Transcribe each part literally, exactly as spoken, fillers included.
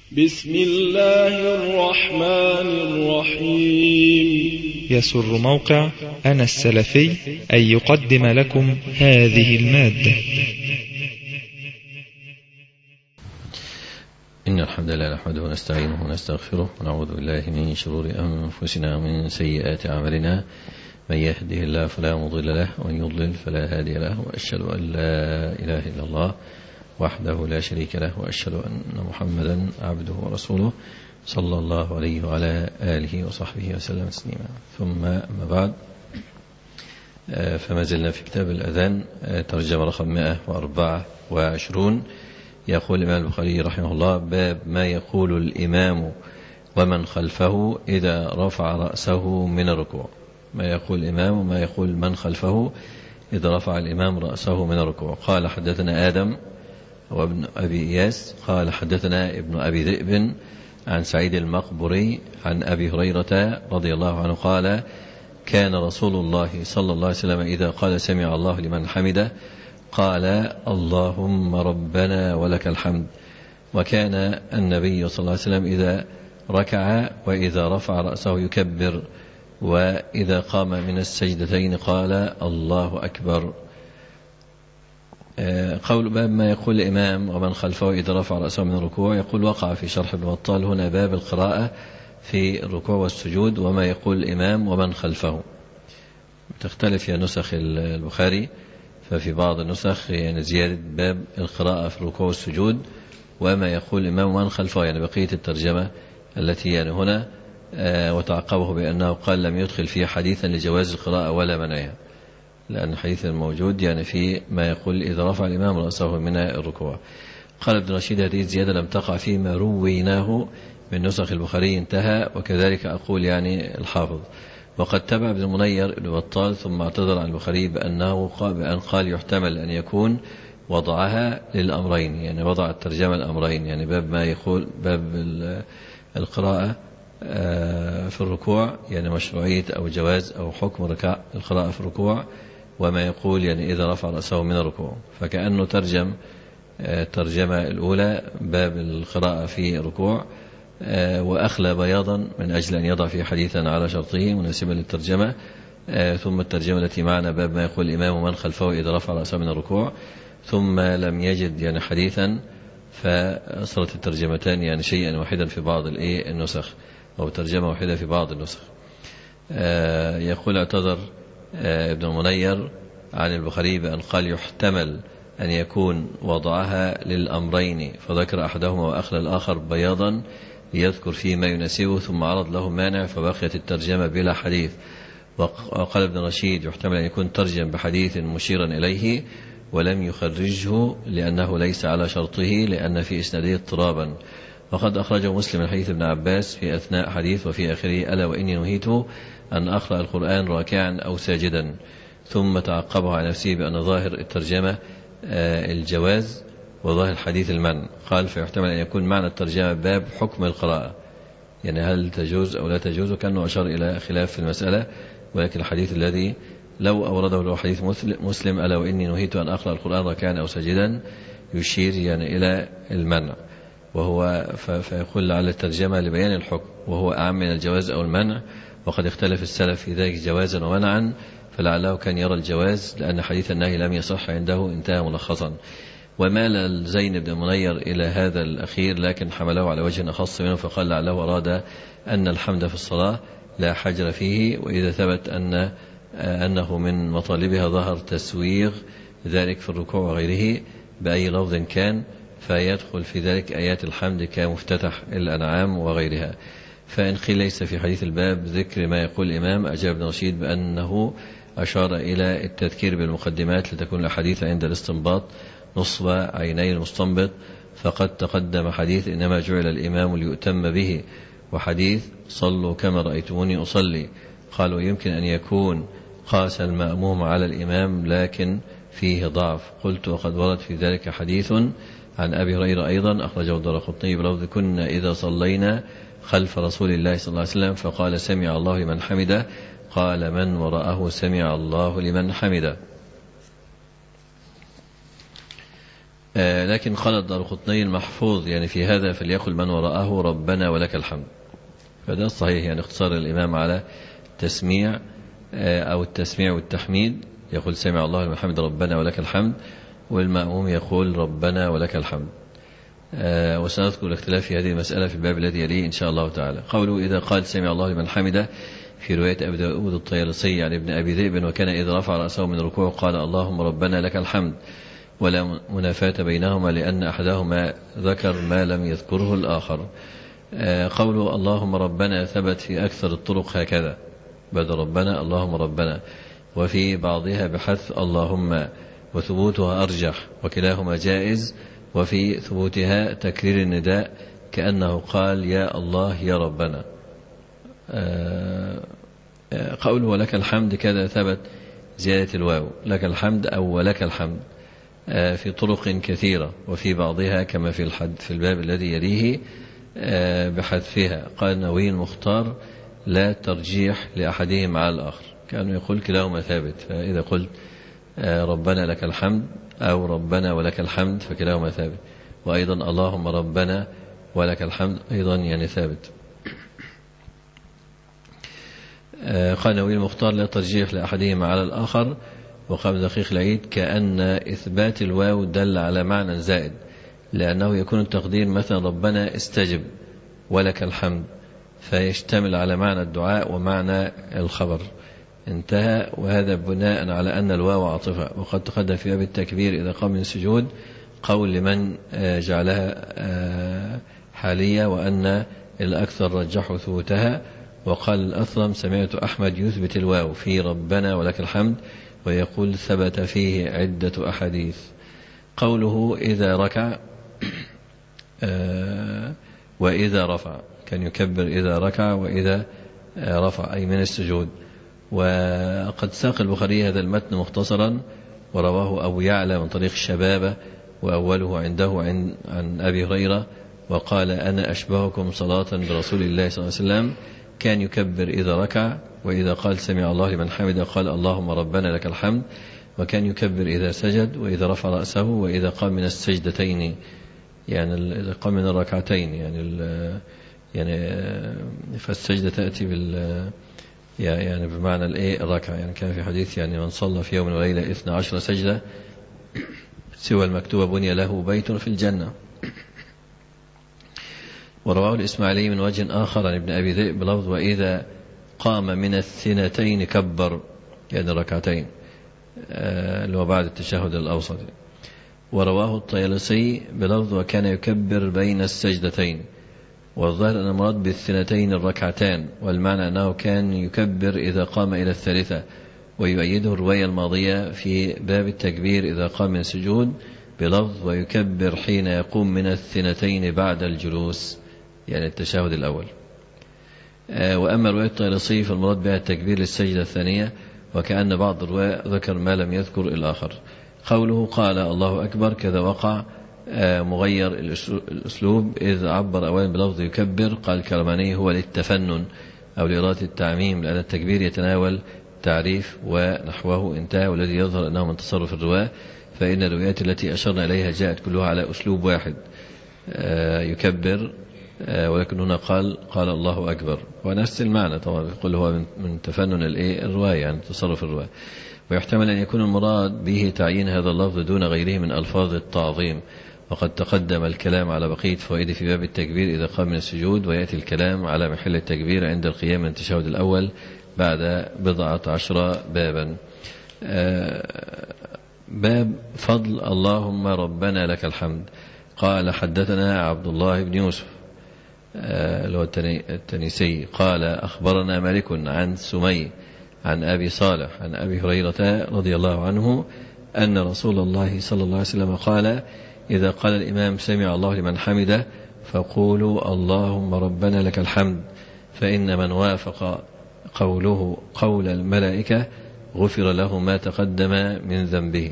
بسم الله الرحمن الرحيم. يسر موقع أنا السلفي أن يقدم لكم هذه المادة. إن الحمد لله نحمده ونستعينه ونستغفره ونعوذ بالله من شرور أنفسنا ومن سيئات أعمالنا، من يهده الله فلا مضل له ومن يضلل فلا هادي له، وأشهد أن لا إله إلا الله وحده لا شريك له، وأشهد أن محمدا عبده ورسوله صلى الله عليه وعلى آله وصحبه وسلم تسليما. ثم أما بعد، فما زلنا في كتاب الأذان، ترجمة رقم مئة وأربعة وعشرون. يقول الإمام البخاري رحمه الله: باب ما يقول الإمام ومن خلفه إذا رفع رأسه من الركوع. ما يقول الإمام وما يقول من خلفه إذا رفع الإمام رأسه من الركوع. قال: حدثنا آدم وابن أبي إياس قال: حدثنا ابن أبي ذئب عن سعيد المقبري عن أبي هريرة رضي الله عنه قال: كان رسول الله صلى الله عليه وسلم إذا قال سمع الله لمن حمده قال: اللهم ربنا ولك الحمد. وكان النبي صلى الله عليه وسلم إذا ركع وإذا رفع رأسه يكبر، وإذا قام من السجدتين قال: الله أكبر. قول باب ما يقول الإمام ومن خلفه إذا رفع رأسه من الركوع. يقول: وقع في شرح ابن بطال هنا باب القراءة في الركوع والسجود وما يقول الإمام ومن خلفه. تختلف يا نسخ البخاري، ففي بعض النسخ يعني زيادة باب القراءة في الركوع والسجود وما يقول الإمام ومن خلفه، يعني بقية الترجمة التي يعني هنا، وتعقبه بأنه قال: لم يدخل فيه حديثا لجواز القراءة ولا منعها، لأن الحديث الموجود يعني في ما يقول إذا رفع الإمام رأسه من الركوع. قال ابن رشيد: هذه الزيادة لم تقع فيما رويناه من نسخ البخاري، انتهى. وكذلك أقول يعني الحافظ. وقد تبع ابن المنير ابن بطال ثم اعتذر عن البخاري بأنه قال, بأن قال يحتمل أن يكون وضعها للأمرين، يعني وضع الترجمة الأمرين، يعني باب ما يقول باب القراءة في الركوع، يعني مشروعية أو جواز أو حكم ركع القراءة في الركوع، وما يقول يعني إذا رفع رأسه من الركوع. فكأنه ترجم الترجمة الأولى باب القراءة في الركوع، وأخلى بياضا من أجل أن يضع فيه حديثا على شرطه مناسبا للترجمة. ثم الترجمة التي معنا باب ما يقول الإمام ومن خلفه إذا رفع رأسه من الركوع، ثم لم يجد يعني حديثا، فأصلت الترجمتان يعني شيئا واحدا في بعض النسخ، أو ترجمة واحدة في بعض النسخ. يقول: اعتذر ابن المنير عن البخاري بأن قال يحتمل أن يكون وضعها للأمرين، فذكر أحدهما وأخلى الآخر بياضا ليذكر فيه ما يناسبه، ثم عرض له مانع فبقيت الترجمة بلا حديث. وقال ابن رشيد: يحتمل أن يكون ترجم بحديث مشيرا إليه ولم يخرجه لأنه ليس على شرطه لأن في إسناده اضطرابا. وقد أخرجه مسلم من حديث ابن عباس في أثناء حديث وفي آخره: ألا وإني نهيت أن أقرأ القرآن راكعا أو ساجدا. ثم تعقبه على نفسه بأن ظاهر الترجمة الجواز وظاهر الحديث المنع. قال: فيحتمل أن يكون معنى الترجمة باب حكم القراءة، يعني هل تجوز أو لا تجوز، وكأنه أشار إلى خلاف في المسألة. ولكن الحديث الذي لو أورده له حديث مسلم: ألا وإني نهيت أن أقرأ القرآن راكعا أو ساجدا، يشير يعني إلى المنع، وهو فيقول لعل الترجمة لبيان الحكم وهو أعم من الجواز أو المنع. وقد اختلف السلف في ذلك جوازا ومنعا، فلعله كان يرى الجواز لأن حديث النهي لم يصح عنده، انتهى ملخصا. ومال الزين بن منير إلى هذا الأخير، لكن حمله على وجه أخص منه، فقال لعله أراد أن الحمد في الصلاة لا حجر فيه، وإذا ثبت أن أنه من مطالبها ظهر تسويغ ذلك في الركوع وغيره بأي لفظ كان، فيدخل في ذلك آيات الحمد كمفتتح الأنعام وغيرها. فإن قيل ليس في حديث الباب ذكر ما يقول الإمام، أجاب ابن رشيد بأنه أشار إلى التذكير بالمقدمات لتكون الحديث عند الاستنباط نصب عيني المستنبط. فقد تقدم حديث إنما جعل الإمام ليؤتم به، وحديث صلوا كما رأيتموني أصلي. قالوا: يمكن أن يكون قاس المأموم على الإمام لكن فيه ضعف. قلت: وقد ورد في ذلك حديث عن أبي هريرة أيضا أخرجه الدارقطني بلفظ: كنا إذا صلينا خلف رسول الله صلى الله عليه وسلم فقال سمع الله لمن حمده قال من وراءه سمع الله لمن حمده. آه لكن قال الدارقطني المحفوظ يعني في هذا فليقل من وراءه ربنا ولك الحمد. فده الصحيح يعني اختصار الإمام على تسميع آه أو التسميع والتحميد، يقول سمع الله لمن حمد ربنا ولك الحمد، والمأموم يقول ربنا ولك الحمد. آه وسنذكر الاختلاف في هذه المسألة في الباب الذي يليه إن شاء الله تعالى. قوله إذا قال سمع الله لمن حمده في رواية أبي داود الطيالسي عن ابن أبي ذئب، وكان إذا رفع رأسه من ركوع قال اللهم ربنا لك الحمد، ولا منافاة بينهما لأن أحدهما ذكر ما لم يذكره الآخر. آه قوله اللهم ربنا ثبت في أكثر الطرق هكذا بعد ربنا اللهم ربنا، وفي بعضها بحث اللهم، وثبوتها أرجح وكلاهما جائز، وفي ثبوتها تكرير النداء كأنه قال يا الله يا ربنا. قوله ولك الحمد كذا ثبت زيادة الواو لك الحمد أو ولك الحمد في طرق كثيرة، وفي بعضها كما في الحد في الباب الذي يليه بحذفها. قال النووي المختار لا ترجيح لأحدهم على الآخر، كانوا يقول كلاهما ثابت، فإذا قلت ربنا لك الحمد أو ربنا ولك الحمد فكلاهما ثابت، وأيضا اللهم ربنا ولك الحمد أيضا يعني ثابت. قال النووي المختار لا ترجيح لأحدهما على الآخر. وقال دقيق العيد كأن إثبات الواو دل على معنى زائد، لأنه يكون التقدير مثلا ربنا استجب ولك الحمد، فيشتمل على معنى الدعاء ومعنى الخبر. انتهى. وهذا بناء على أن الواو عاطفة. وقد تقدم في باب التكبير إذا قام من السجود قول لمن جعلها حالية وأن الأكثر رجحوا ثبوتها. وقال الأثرم سمعت أحمد يثبت الواو في ربنا ولك الحمد ويقول ثبت فيه عدة أحاديث. قوله إذا ركع وإذا رفع، كان يكبر إذا ركع وإذا رفع أي من السجود. وقد ساق البخاري هذا المتن مختصرا ورواه أبو يعلى من طريق الشبابة، وأوله عنده عن, عن أبي هريرة وقال أنا أشبهكم صلاة برسول الله صلى الله عليه وسلم، كان يكبر إذا ركع، وإذا قال سمع الله لمن حمده قال اللهم ربنا لك الحمد، وكان يكبر إذا سجد وإذا رفع رأسه وإذا قام من السجدتين، يعني إذا قام من الركعتين، يعني يعني فالسجدة تأتي بال يعني بمعنى الايه الركعة. يعني كان في حديث يعني من صلى في يوم وليلة اثنا عشر سجدة سوى المكتوبة بني له بيت في الجنة. ورواه الإسماعيلي من وجه آخر عن ابن أبي ذئب بلفظ وإذا قام من الثنتين كبر، يعني ركعتين اللي هو بعد التشهد الأوسط. ورواه الطيالسي بلفظ وكان يكبر بين السجدتين، والظاهر أن المراد بالثنتين الركعتان، والمعنى أنه كان يكبر إذا قام إلى الثالثة. ويؤيده الرواية الماضية في باب التكبير إذا قام من سجود بلفظ ويكبر حين يقوم من الثنتين بعد الجلوس، يعني التشهد الأول. وأما رواية الطيالسي فالمراد بها التكبير للسجدة الثانية، وكأن بعض الرواة ذكر ما لم يذكر الآخر. قوله قال الله أكبر كذا وقع مغير الأسلوب، إذ عبر أولا بلفظ يكبر قال الكرماني هو للتفنن أو لإرادة التعميم، لأن التكبير يتناول تعريف ونحوه. انتهى. والذي يظهر أنه من تصرف الرواة، فإن الروايات التي أشرنا إليها جاءت كلها على أسلوب واحد يكبر، ولكن هنا قال قال الله أكبر، ونفس المعنى طبعا يقول هو من تفنن الرواية، يعني تصرف الرواية. ويحتمل أن يكون المراد به تعيين هذا اللفظ دون غيره من ألفاظ التعظيم. وقد تقدم الكلام على بقية فوائد في باب التكبير إذا قام من السجود، ويأتي الكلام على محل التكبير عند القيام من التشهد الأول بعد بضعة عشر بابا. باب فضل اللهم ربنا لك الحمد. قال حدثنا عبد الله بن يوسف اللي هو التنيسي قال أخبرنا مالك عن سمي عن أبي صالح عن أبي هريرة رضي الله عنه أن رسول الله صلى الله عليه وسلم قال إذا قال الإمام سمع الله لمن حمده فقولوا اللهم ربنا لك الحمد، فإن من وافق قوله قول الملائكة غفر له ما تقدم من ذنبه.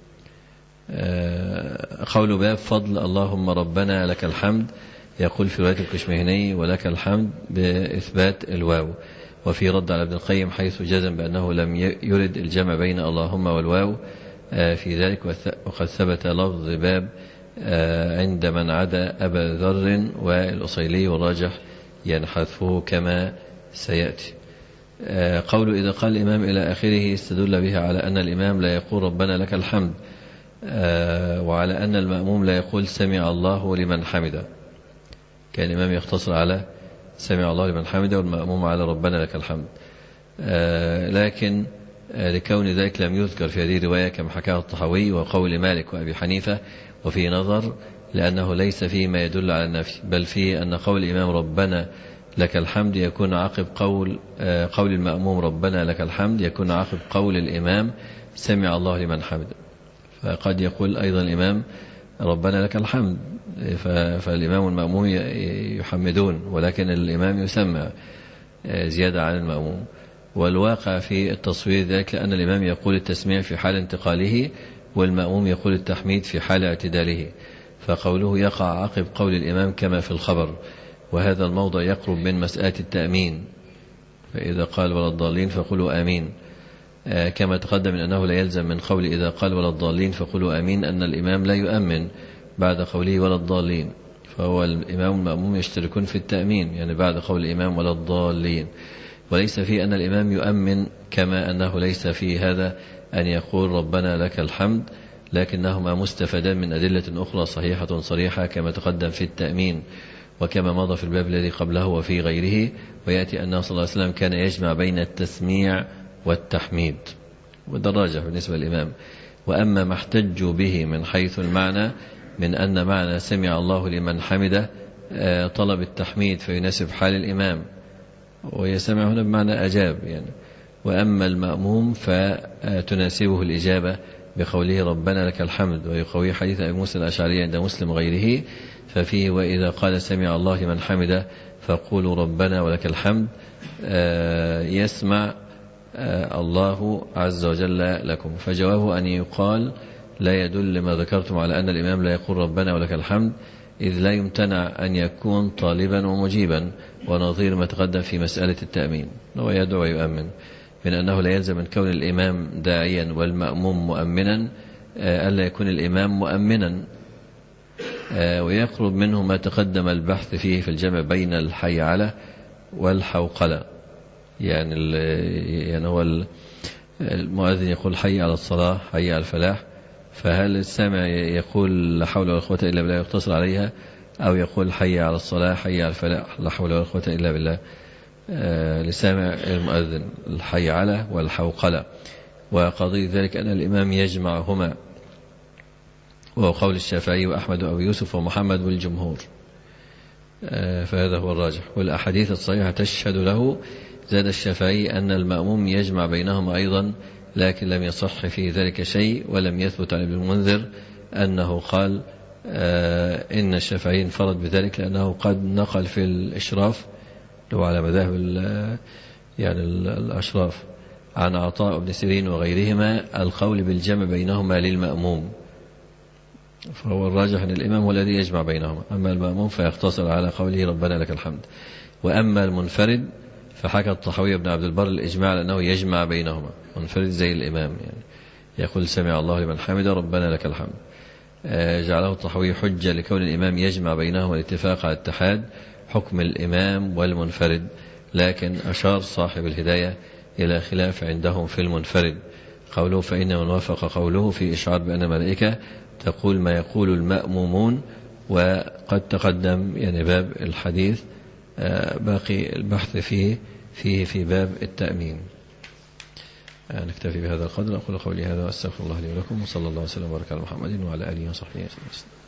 قول باب فضل اللهم ربنا لك الحمد، يقول في رواية الكشمهني ولك الحمد بإثبات الواو، وفي رد على ابن القيم حيث جزم بأنه لم يرد الجمع بين اللهم والواو في ذلك. وقد ثبت لفظ باب عند من عدا أبا ذر والأصيلي، والراجح ينحذفه كما سيأتي. قول إذا قال الإمام إلى آخره استدل بها على أن الإمام لا يقول ربنا لك الحمد، وعلى أن المأموم لا يقول سمع الله لمن حمده. كان الإمام يختصر على سمع الله لمن حمده والمأموم على ربنا لك الحمد. لكن لكون ذلك لم يذكر في هذه الرواية كما حكاه الطحاوي وقول مالك وأبي حنيفة، وفي نظر لأنه ليس فيه ما يدل على النفي، بل فيه أن قول الإمام ربنا لك الحمد يكون عقب قول قول المأموم ربنا لك الحمد يكون عقب قول الإمام سمع الله لمن حمده. فقد يقول أيضا الإمام ربنا لك الحمد، فالإمام والمأموم يحمدون، ولكن الإمام يسمع زيادة عن المأموم. والواقع في التصوير ذلك لأن الإمام يقول التسميع في حال انتقاله، والمأموم يقول التحميد في حال اعتداله، فقوله يقع عقب قول الإمام كما في الخبر. وهذا الموضع يقرب من مسألة التأمين، فإذا قال ولا الضالين فقولوا آمين، كما تقدم أنه لا يلزم من قول إذا قال ولا الضالين فقولوا آمين أن الإمام لا يؤمن بعد قوله ولا الضالين، فهو الإمام والمأموم يشتركون في التأمين، يعني بعد قول الإمام ولا الضالين. وليس في أن الإمام يؤمن، كما أنه ليس في هذا أن يقول ربنا لك الحمد، لكنهما مستفدان من أدلة أخرى صحيحة صريحة كما تقدم في التأمين، وكما مضى في الباب الذي قبله وفي غيره. ويأتي أنه صلى الله عليه وسلم كان يجمع بين التسميع والتحميد، وده الراجح بالنسبة للإمام. وأما ما احتجوا به من حيث المعنى من أن معنى سمع الله لمن حمده طلب التحميد فيناسب حال الإمام، ويسمع هنا بمعنى أجاب يعني. وأما المأموم فتناسبه الإجابة بقوله ربنا لك الحمد، ويقوي حديث أبي موسى الأشعري عند مسلم غيره، ففيه وإذا قال سمع الله لمن حمده فقولوا ربنا ولك الحمد يسمع الله عز وجل لكم. فجوابه أن يقال لا يدل لما ذكرتم على أن الإمام لا يقول ربنا ولك الحمد، إذ لا يمتنع أن يكون طالبا ومجيبا، ونظير ما تقدم في مسألة التأمين هو يدعو ويؤمن، من أنه لا يلزم من كون الإمام داعيا والمأموم مؤمنا ألا يكون الإمام مؤمنا. ويقرب منه ما تقدم البحث فيه في الجمع بين الحيعلة والحوقلة، يعني يعني هو المؤذن يقول حي على الصلاة حي على الفلاح، فهل السامع يقول لا حول ولا قوة إلا بالله يقتصر عليها، أو يقول حي على الصلاة حي على الفلاح لا حول ولا قوة إلا بالله؟ آه لسامع المؤذن الحيعلة والحوقلة. وقضية ذلك أن الإمام يجمعهما، وهو قول الشافعي وأحمد وأبي يوسف ومحمد والجمهور، آه فهذا هو الراجح. والأحاديث الصحيحة تشهد له. زاد الشافعي أن المأموم يجمع بينهما أيضا، لكن لم يصح في ذلك شيء، ولم يثبت عن ابن المنذر أنه قال آه إن الشافعي انفرد بذلك، لأنه قد نقل في الإشراف لو على مذاهب يعني الأشراف عن عطاء بن سيرين وغيرهما القول بالجمع بينهما للمأموم، فهو الراجح أن الإمام هو الذي يجمع بينهما، أما المأموم فيقتصر على قوله ربنا لك الحمد. وأما المنفرد فحكى الطحاوي بن عبد البر الإجماع لأنه يجمع بينهما، منفرد زي الإمام يعني يقول سمع الله لمن حمده ربنا لك الحمد. جعله الطحاوي حجة لكون الإمام يجمع بينهما الاتفاق على اتحاد حكم الإمام والمنفرد، لكن أشار صاحب الهداية إلى خلاف عندهم في المنفرد. قوله فإن من وافق قوله في إشعار بأن الملائكة تقول ما يقول المأمومون، وقد تقدم يعني باب الحديث باقي البحث فيه فيه في باب التأمين. نكتفي بهذا القدر. أقول قولي هذا وأستغفر الله لي ولكم، وصلى الله وسلم وبارك على محمد وعلى آله وصحبه وسلم.